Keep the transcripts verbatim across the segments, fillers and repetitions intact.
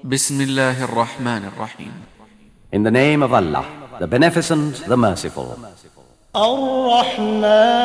بسم الله الرحمن الرحيم. In the name of Allah, the Beneficent, the Merciful. الرحمن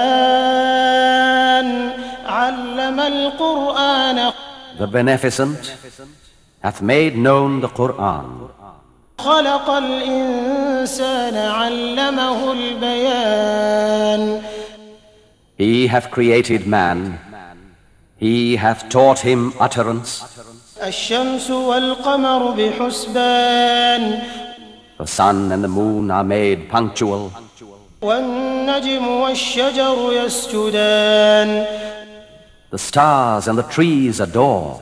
علم القرآن. The Beneficent hath made known the Qur'an. خلق الإنسان علمه البيان. He hath created man. He hath taught him utterance. الشمس والقمر بحسبان. The sun and the moon are made punctual. والنجم والشجر يسجدان. The stars and the trees adore.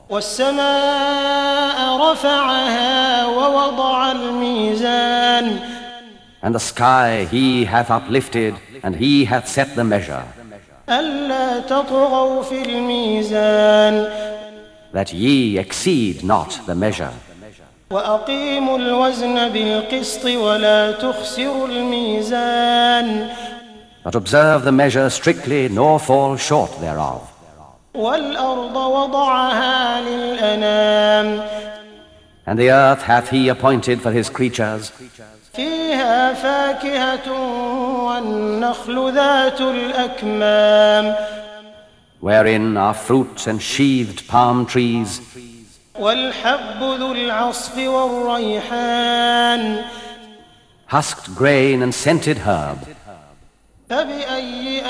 والسماء رفعها ووضع الميزان. And the sky he hath uplifted, and he hath set the measure. ألا تطغوا في الميزان. That ye exceed not the measure. وأقيموا الوزن بالقسط ولا تخسروا الميزان. But observe the measure strictly, nor fall short thereof. والأرض وضعها للأنام. And the earth hath he appointed for his creatures. فيها فاكهة والنخل ذات الأكمام. Wherein are fruits and sheathed palm trees. والحب ذو العصف والريحان. Husked grain and scented herb. فبأي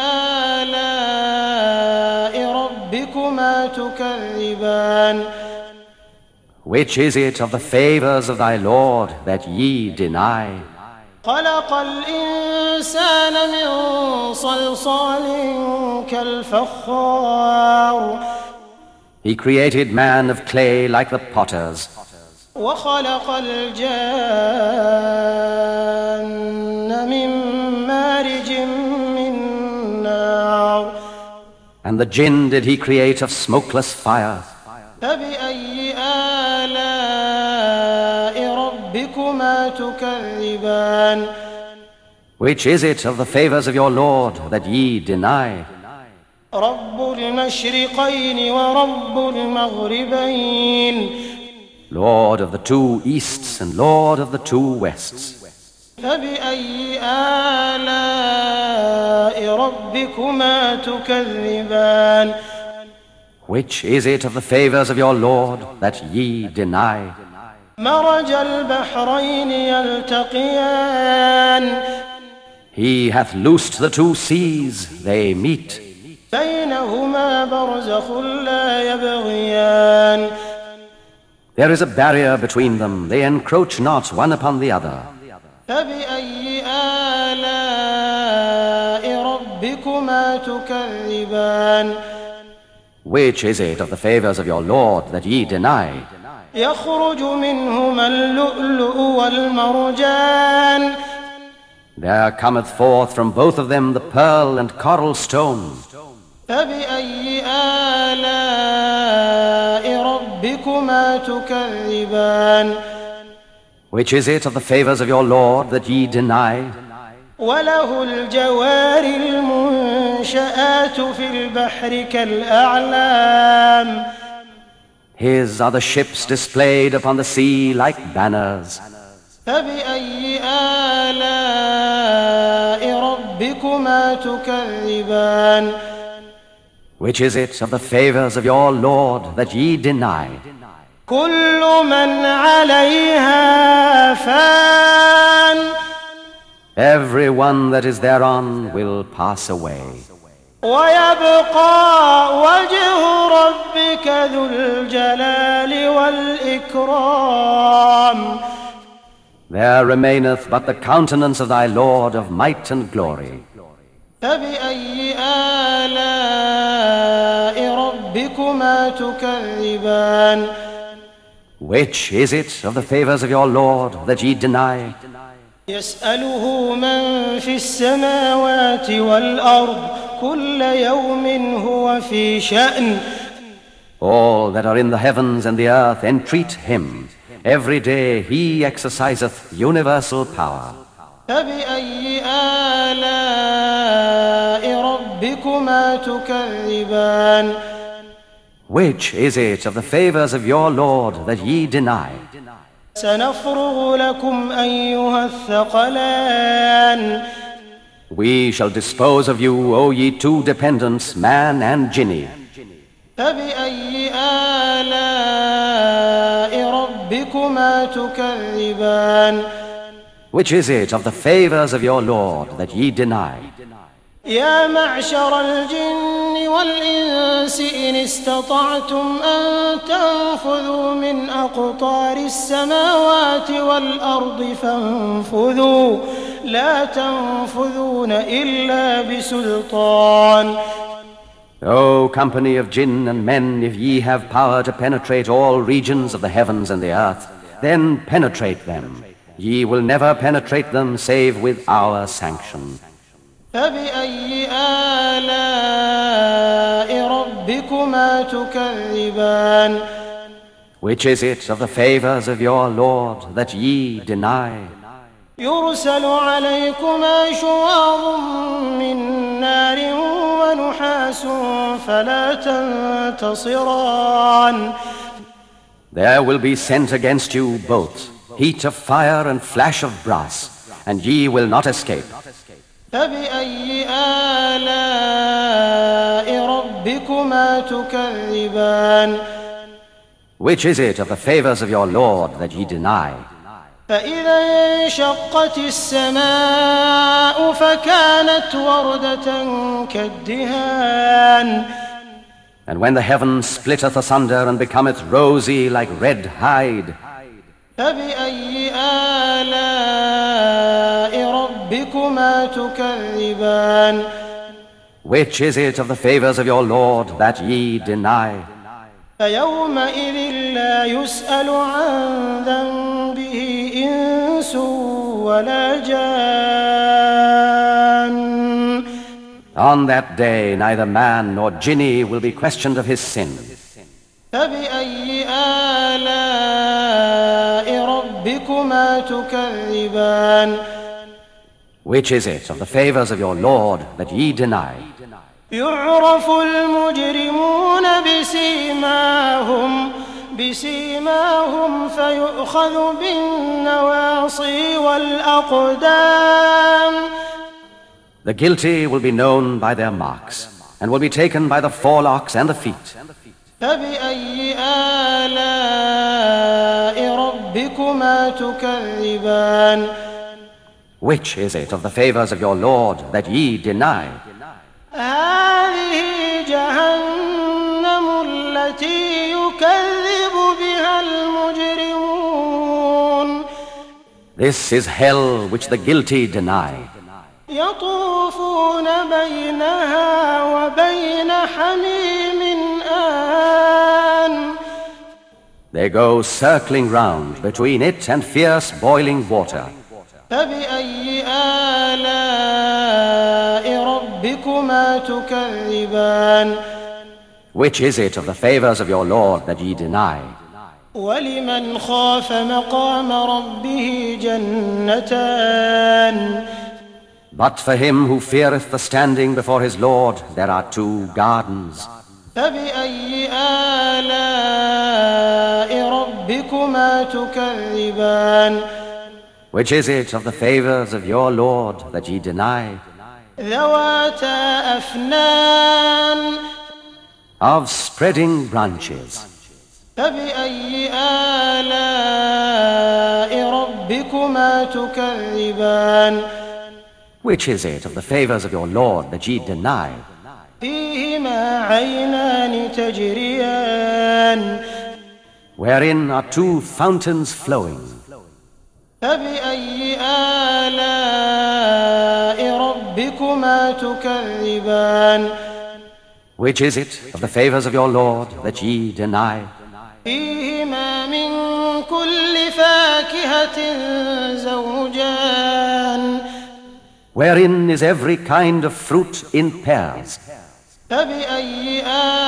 آلاء ربكما تكذبان. Which is it of the favors of thy Lord that ye deny? خلق الإنسان من صلصال كالفخار. He created man of clay like the potters. وخلق الجان من مارج من نار. And the jinn did he create of smokeless fire. فبأي آلاء ربكما تكذبان. Which is it of the favors of your Lord that ye deny? رب المشرقين ورب المغربين. Lord of the two easts and Lord of the two wests. فبأي آلاء ربكما تكذبان. Which is it of the favors of your Lord that ye deny? مرج البحرين يلتقيان. He hath loosed the two seas, they meet. بينهما برزخ لا يبغيان. There is a barrier between them, they encroach not one upon the other. فبأي آلاء ربكما تكذبان. Which is it of the favors of your Lord that ye deny? يخرج منهما اللؤلؤ والمرجان. There cometh forth from both of them the pearl and coral stone. فبأي آلاء ربكما تكذبان. Which is it of the favors of your Lord that ye deny? وله الجوار المنشآت في البحر كالأعلام. His are the ships displayed upon the sea like banners. فبأي آلاء ربكما تكذبان. Which is it of the favors of your Lord that ye deny? كل من عليها فان. Every one that is thereon will pass away. ويبقى وجه ربك ذو الجلال والإكرام. There remaineth but the countenance of thy Lord of might and glory. فبأي آلاء ربكما تكذبان. Which is it of the favors of your Lord that ye deny? يسأله من في السماوات والأرض كل يوم هو في شأن. All that are in the heavens and the earth entreat him. Every day he exerciseth universal power. فبأي آلاء ربكما تكذبان. Which is it of the favors of your Lord that ye deny? سنفرغ لكم أيها الثقلان We shall dispose of you, O ye two dependents, man and jinni. فبأي آلاء ربكما تكذبان Which is it of the favors of your Lord that ye deny? يا معشر الجن والإنس إن استطعتم أن تنفذوا من أقطار السماوات والأرض فانفذوا لا تنفذون إلا بسلطان O company of jinn and men, if ye have power to penetrate all regions of the heavens and the earth, then penetrate them. Ye will never penetrate them save with our sanction. فبأي آلاء ربكما تكذبان Which is it of the favors of your Lord that ye deny? يرسل عليكما شواظ من نار ونحاس فلا تنتصران There will be sent against you both heat of fire and flash of brass, and ye will not escape. فبأي آلاء ربكما تكذبان Which is it of the favors of your Lord that ye deny? فإذا انشقت السماء فكانت وردة كالدهان And when the heaven splitteth asunder and becometh rosy like red hide, فبأي آلاء ربكما تكذبان which is it of the favors of your Lord that ye deny? فيومئذ لا يسأل عن ذنبه إنس ولا جان On that day neither man nor jinni will be questioned of his sin. فبأي آلاء ربكما تكذبان Which is it of the favors of your Lord that ye deny? يعرف المجرمون بسيماهم بسيماهم فيؤخذ بالنواصي والأقدام The guilty will be known by their marks, and will be taken by the forelocks and the feet. فبأي آلاء ربكما تكذبان Which is it of the favors of your Lord that ye deny? هذه جهنم التي يكذب بها المجرمون This is hell which the guilty deny. يطوفون بينها وبين حميم آن They go circling round between it and fierce boiling water. فبأي آلاء ربكما تكذبان Which is it of the favors of your Lord that ye deny? ولمن خاف مقام ربه جنتان But for him who feareth the standing before his Lord, there are two gardens. فبأي آلاء ربكما تكذبان Which is it of the favors of your Lord that ye deny? ذواتا أفنان Of spreading branches. فبأي آلاء ربكما تكذبان Which is it of the favors of your Lord that ye deny? فيهما عينان تجريان Wherein are two fountains flowing. فبأي آلاء ربكما تكذبان Which is it of the favors of your Lord that ye deny? فيهما من كل فاكهة زوجان Wherein is every kind of fruit in pairs. فبأي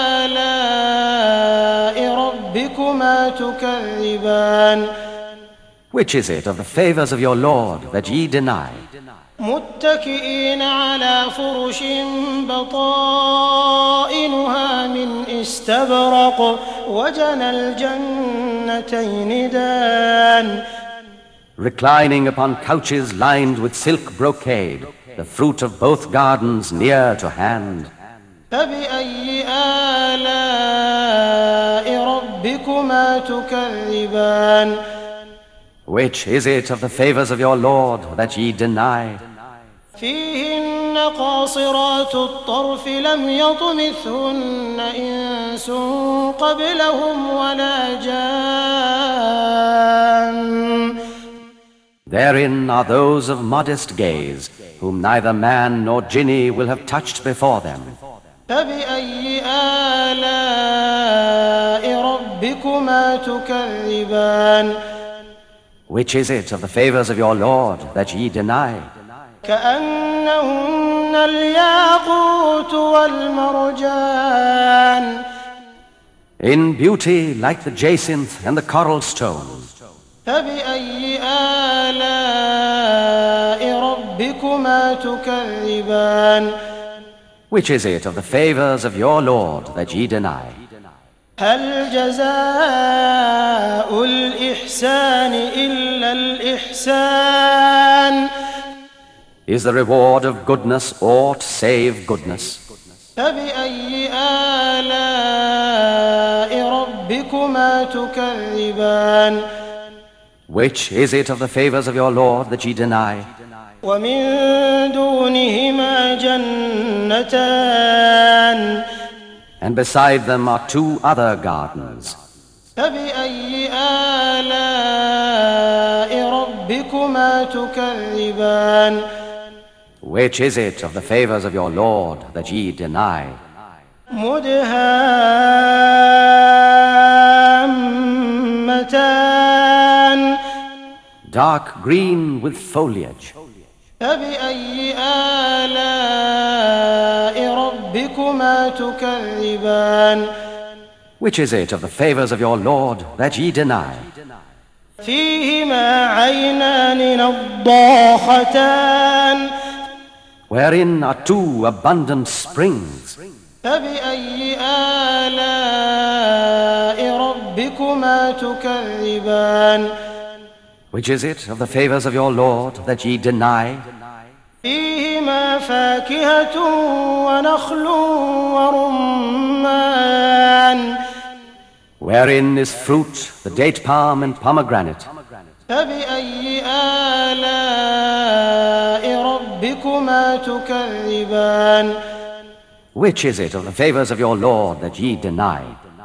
آلاء ربكما تكذبان Which is it of the favors of your Lord that ye deny? متكئين على فرش بطائنها من استبرق وجنى الجنتين دان. Reclining upon couches lined with silk brocade, the fruit of both gardens near to hand. فبأي آلاء ربكما تكذبان. Which is it of the favors of your Lord that ye deny? فيهن قاصرات الطرف لم يطمثهن إنس قبلهم ولا جان. Therein are those of modest gaze, whom neither man nor jinni will have touched before them. فبأي آلاء ربكما تكذبان. Which is it of the favors of your Lord that ye deny? كأنهن الياقوت والمرجان. In beauty like the jacinth and the coral stone. فبأي آلاء ربكما تكذبان. Which is it of the favors of your Lord that ye deny? هل جزاء الإحسان إلا الإحسان. Is the reward of goodness aught save goodness? فبأي آلاء ربكما تكذبان. Which is it of the favors of your Lord that ye deny? ومن دونهما جنتان. And beside them are two other gardens. فبأي آلاء ربكما تكذبان. Which is it of the favors of your Lord that ye deny? مدهامتان. Dark green with foliage. فبأي آلاء ربكما تكذبان. Which is it of the favors of your Lord that ye deny? فيهما عينان نضاختان. Wherein are two abundant springs. فبأي آلاء ربكما تكذبان. Which is it of the favors of your Lord that ye deny? فيهما فاكهة ونخل ورمان. Wherein is fruit, the date palm and pomegranate. فبأي آلاء ربكما تكذبان. Which is it of the favors of your Lord that ye deny?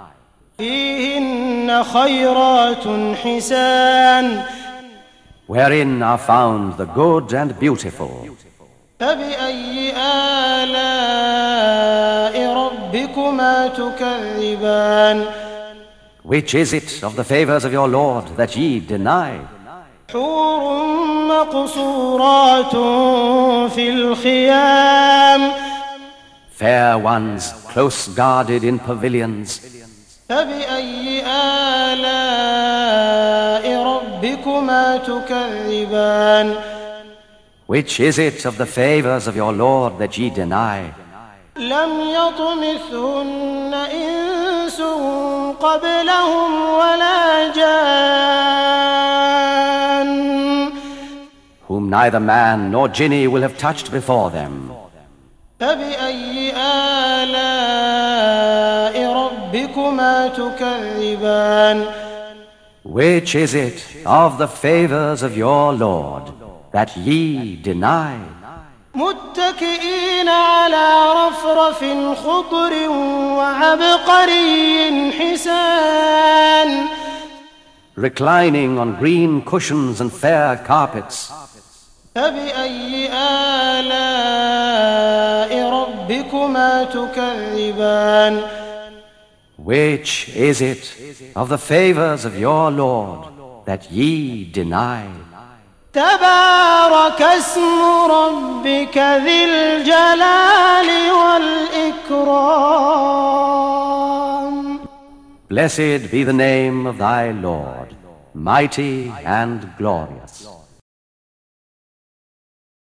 فيهن خيرات حسان. Wherein are found the good and beautiful. فبأي آلاء ربكما تكذبان. Which is it of the favors of your Lord that ye deny? حور مقصورات في الخيام. Fair ones, close guarded in pavilions. فبأي آلاء ربكما تكذبان. Which is it of the favors of your Lord that ye deny? لم يطمثهن إنس قبلهم ولا جان. Whom neither man nor jinni will have touched before them. فبأي آلاء ربكما تكذبان. Which is it of the favors of your Lord that ye deny? متكئين على رفرف خضر وعبقري حسان. Reclining on green cushions and fair carpets. فبأي آلاء ربكما تكذبان. Which is it of the favors of your Lord that ye deny? تبارك اسم ربك ذي الجلال والإكرام. Blessed be the name of thy Lord, mighty and glorious.